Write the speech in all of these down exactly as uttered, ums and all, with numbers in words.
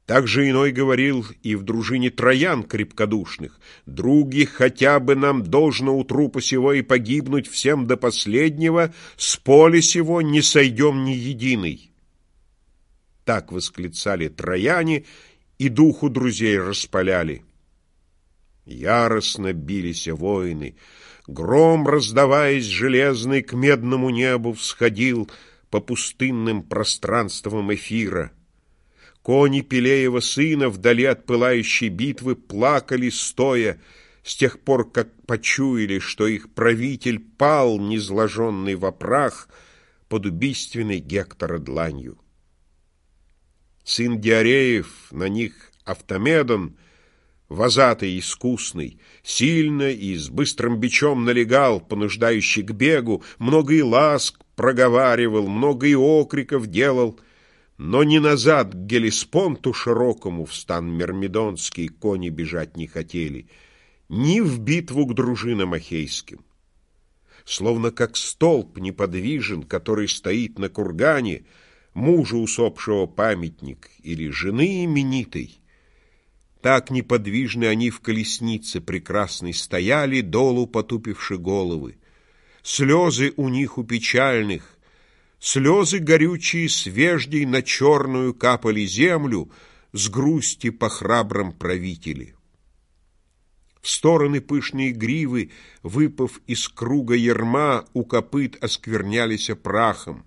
Также иной говорил и в дружине троян крепкодушных: «Други, хотя бы нам должно у трупа сего и погибнуть всем до последнего, с поля сего не сойдем ни единый». Так восклицали трояне и духу друзей распаляли. Яростно бились воины, гром, раздаваясь железный, к медному небу всходил по пустынным пространствам эфира. Кони Пелеева сына вдали от пылающей битвы плакали стоя, с тех пор, как почуяли, что их правитель пал, низложенный во прах, под убийственной Гектора дланью. Сын Диареев, на них Автомедон, вожатый искусный, сильно и с быстрым бичом налегал, понуждающий к бегу, много и ласк проговаривал, много и окриков делал, но ни назад к Гелеспонту широкому в стан Мирмидонский кони бежать не хотели, ни в битву к дружинам ахейским. Словно как столб неподвижен, который стоит на кургане, мужа усопшего памятник или жены именитой, так неподвижны они в колеснице прекрасной стояли, долу потупивши головы. Слезы у них у печальных, слезы горючие с веждей на черную капали землю с грусти по храбром правителе. В стороны пышные гривы, выпав из круга ярма, у копыт осквернялись прахом.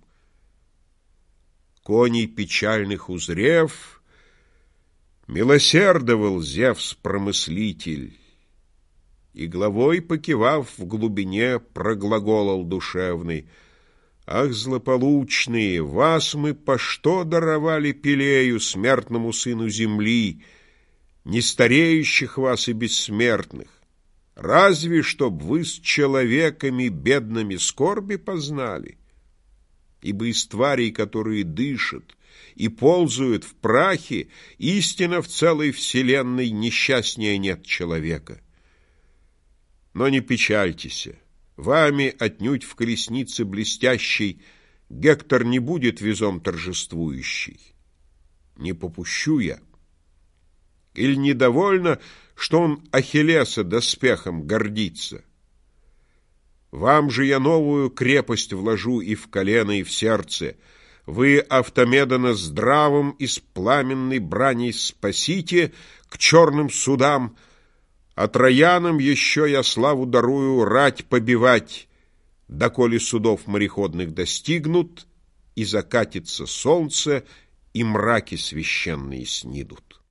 Коней печальных узрев, милосердовал Зевс-промыслитель, и головой покивав в глубине проглаголал душевный: «Ах, злополучные, вас мы по что даровали Пелею, смертному сыну земли, не стареющих вас и бессмертных? Разве чтоб вы с человеками бедными скорби познали? Ибо из тварей, которые дышат и ползают в прахе, истинно в целой вселенной несчастнее нет человека. Но не печальтесь, вами отнюдь в колеснице блестящей Гектор не будет везом торжествующий. Не попущу я. Или недовольно, что он Ахиллеса доспехом гордится? Вам же я новую крепость вложу и в колено, и в сердце. Вы Автомедона здравым из пламенной брани спасите к черным судам, а троянам еще я славу дарую рать побивать, доколе судов мореходных достигнут, и закатится солнце, и мраки священные снидут».